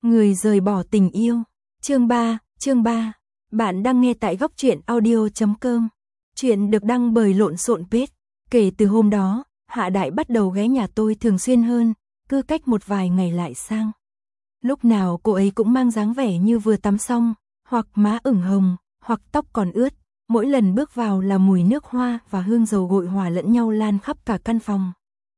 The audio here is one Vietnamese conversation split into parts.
Người rời bỏ tình yêu. Chương 3. Bạn đang nghe tại góc truyện audio.com. Chuyện được đăng bởi Lộn Xộn Page. Kể từ hôm đó, Hạ Đại bắt đầu ghé nhà tôi thường xuyên hơn, cứ cách một vài ngày lại sang. Lúc nào cô ấy cũng mang dáng vẻ như vừa tắm xong, hoặc má ửng hồng, hoặc tóc còn ướt. Mỗi lần bước vào là mùi nước hoa và hương dầu gội hòa lẫn nhau lan khắp cả căn phòng.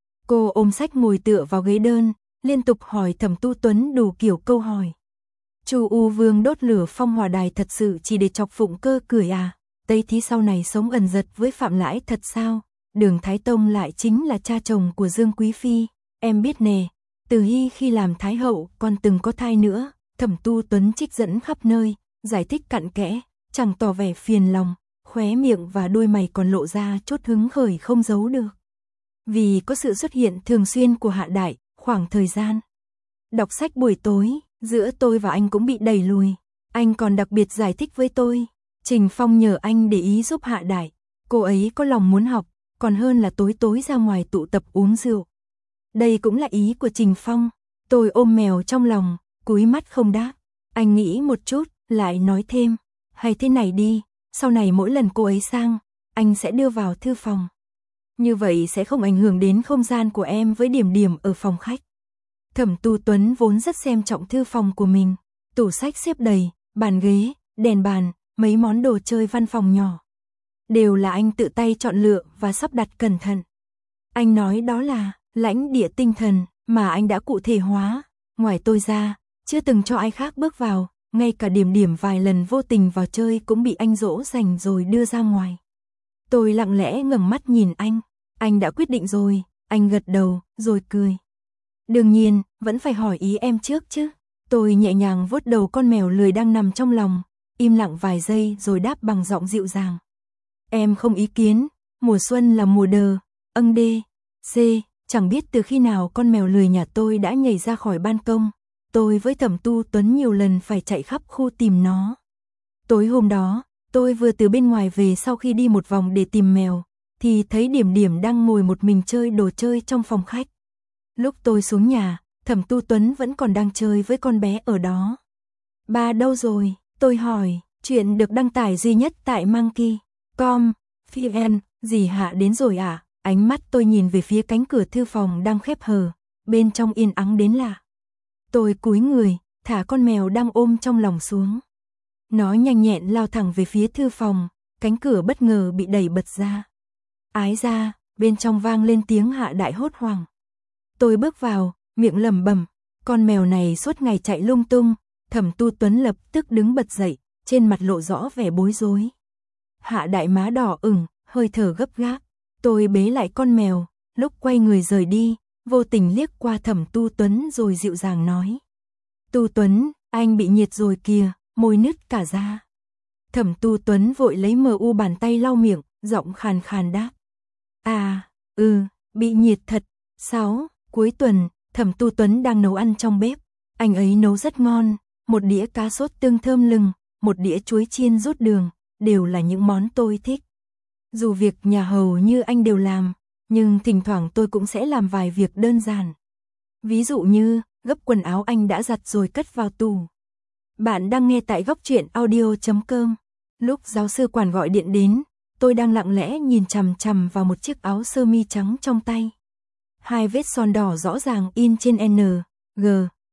Cô ôm sách ngồi tựa vào ghế đơn, liên tục hỏi Thẩm Tu Tuấn đủ kiểu câu hỏi. Chu U Vương đốt lửa phong hỏa đài thật sự chỉ để chọc Phụng Cơ cười à? Tây Thí sau này sống ẩn giật với Phạm Lãi thật sao? Đường Thái Tông lại chính là cha chồng của Dương Quý Phi. Em biết nè, Từ Hy khi làm Thái Hậu còn từng có thai nữa. Thẩm Tu Tuấn trích dẫn khắp nơi, giải thích cặn kẽ, chẳng tỏ vẻ phiền lòng, khóe miệng và đôi mày còn lộ ra chút hứng khởi không giấu được. Vì có sự xuất hiện thường xuyên của Hạ Đại, khoảng thời gian đọc sách buổi tối, giữa tôi và anh cũng bị đẩy lùi. Anh còn đặc biệt giải thích với tôi, Trình Phong nhờ anh để ý giúp Hạ Đại, cô ấy có lòng muốn học, còn hơn là tối tối ra ngoài tụ tập uống rượu. Đây cũng là ý của Trình Phong. Tôi ôm mèo trong lòng, cúi mắt không đáp. Anh nghĩ một chút, lại nói thêm, hay thế này đi, sau này mỗi lần cô ấy sang, anh sẽ đưa vào thư phòng. Như vậy sẽ không ảnh hưởng đến không gian của em với Điểm Điểm ở phòng khách. Thẩm Tu Tuấn vốn rất xem trọng thư phòng của mình, tủ sách xếp đầy, bàn ghế, đèn bàn, mấy món đồ chơi văn phòng nhỏ. Đều là anh tự tay chọn lựa và sắp đặt cẩn thận. Anh nói đó là lãnh địa tinh thần mà anh đã cụ thể hóa. Ngoài tôi ra, chưa từng cho ai khác bước vào, ngay cả Điểm Điểm vài lần vô tình vào chơi cũng bị anh dỗ dành rồi đưa ra ngoài. Tôi lặng lẽ ngẩng mắt nhìn anh đã quyết định rồi, anh gật đầu, rồi cười. Đương nhiên, vẫn phải hỏi ý em trước chứ. Tôi nhẹ nhàng vuốt đầu con mèo lười đang nằm trong lòng, im lặng vài giây rồi đáp bằng giọng dịu dàng. Em không ý kiến, mùa xuân là mùa đờ, đê, chẳng biết từ khi nào con mèo lười nhà tôi đã nhảy ra khỏi ban công. Tôi với Thẩm Tu Tuấn nhiều lần phải chạy khắp khu tìm nó. Tối hôm đó, tôi vừa từ bên ngoài về sau khi đi một vòng để tìm mèo, thì thấy Điểm Điểm đang ngồi một mình chơi đồ chơi trong phòng khách. Lúc tôi xuống nhà, Thẩm Tu Tuấn vẫn còn đang chơi với con bé ở đó. Ba đâu rồi? Tôi hỏi. Chuyện được đăng tải duy nhất tại Monkey.com. Vn, dì Hạ đến rồi à? Ánh mắt tôi nhìn về phía cánh cửa thư phòng đang khép hờ, bên trong yên ắng đến lạ. Tôi cúi người, thả con mèo đang ôm trong lòng xuống. Nó nhanh nhẹn lao thẳng về phía thư phòng, cánh cửa bất ngờ bị đẩy bật ra. Ái ra, bên trong vang lên tiếng Hạ Đại hốt hoảng. Tôi bước vào, miệng lẩm bẩm, con mèo này suốt ngày chạy lung tung. Thẩm Tu Tuấn lập tức đứng bật dậy, trên mặt lộ rõ vẻ bối rối. Hạ Đại má đỏ ửng, hơi thở gấp gáp. Tôi bế lại con mèo, lúc quay người rời đi, vô tình liếc qua Thẩm Tu Tuấn rồi dịu dàng nói. Tu Tuấn, anh bị nhiệt rồi kìa, môi nứt cả ra. Thẩm Tu Tuấn vội lấy bàn tay lau miệng, giọng khàn khàn đáp. À, bị nhiệt thật. 6. Cuối tuần, Thẩm Tu Tuấn đang nấu ăn trong bếp. Anh ấy nấu rất ngon, một đĩa cá sốt tương thơm lừng, một đĩa chuối chiên rút đường, đều là những món tôi thích. Dù việc nhà hầu như anh đều làm, nhưng thỉnh thoảng tôi cũng sẽ làm vài việc đơn giản. Ví dụ như, gấp quần áo anh đã giặt rồi cất vào tủ. Bạn đang nghe tại góc truyện audio.com. Lúc giáo sư Quản gọi điện đến, tôi đang lặng lẽ nhìn chằm chằm vào một chiếc áo sơ mi trắng trong tay. 2 vết son đỏ rõ ràng in trên N, G,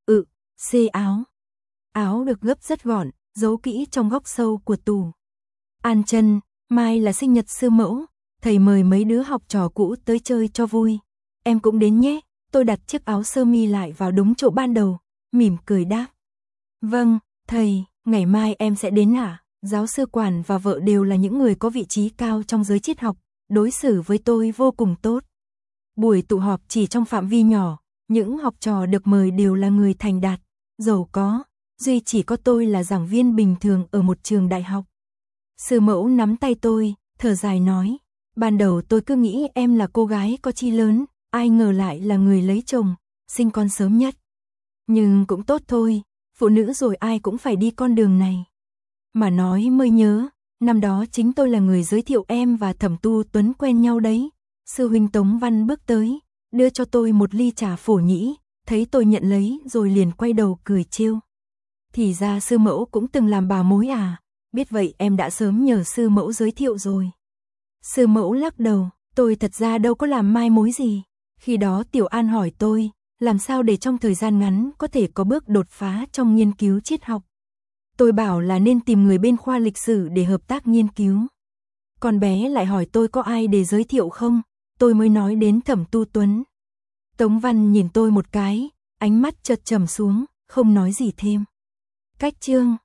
C áo. Áo được gấp rất gọn, giấu kỹ trong góc sâu của tủ. An Chân, mai là sinh nhật sư mẫu, thầy mời mấy đứa học trò cũ tới chơi cho vui. Em cũng đến nhé. Tôi đặt chiếc áo sơ mi lại vào đúng chỗ ban đầu, mỉm cười đáp. Vâng, thầy, ngày mai em sẽ đến ạ. Giáo sư Quản và vợ đều là những người có vị trí cao trong giới triết học, đối xử với tôi vô cùng tốt. Buổi tụ họp chỉ trong phạm vi nhỏ, những học trò được mời đều là người thành đạt, giàu có, duy chỉ có tôi là giảng viên bình thường ở một trường đại học. Sư mẫu nắm tay tôi, thở dài nói, ban đầu tôi cứ nghĩ em là cô gái có chi lớn, ai ngờ lại là người lấy chồng, sinh con sớm nhất. Nhưng cũng tốt thôi, phụ nữ rồi ai cũng phải đi con đường này. Mà nói mới nhớ, năm đó chính tôi là người giới thiệu em và Thẩm Tu Tuấn quen nhau đấy. Sư huynh Tống Văn bước tới, đưa cho tôi một ly trà phổ nhĩ, thấy tôi nhận lấy rồi liền quay đầu cười trêu. Thì ra sư mẫu cũng từng làm bà mối à, biết vậy em đã sớm nhờ sư mẫu giới thiệu rồi. Sư mẫu lắc đầu, tôi thật ra đâu có làm mai mối gì. Khi đó Tiểu An hỏi tôi, làm sao để trong thời gian ngắn có thể có bước đột phá trong nghiên cứu triết học. Tôi bảo là nên tìm người bên khoa lịch sử để hợp tác nghiên cứu. Con bé lại hỏi tôi có ai để giới thiệu không, tôi mới nói đến Thẩm Tu Tuấn. Tống Văn nhìn tôi một cái, ánh mắt chợt trầm xuống, không nói gì thêm. Cách chương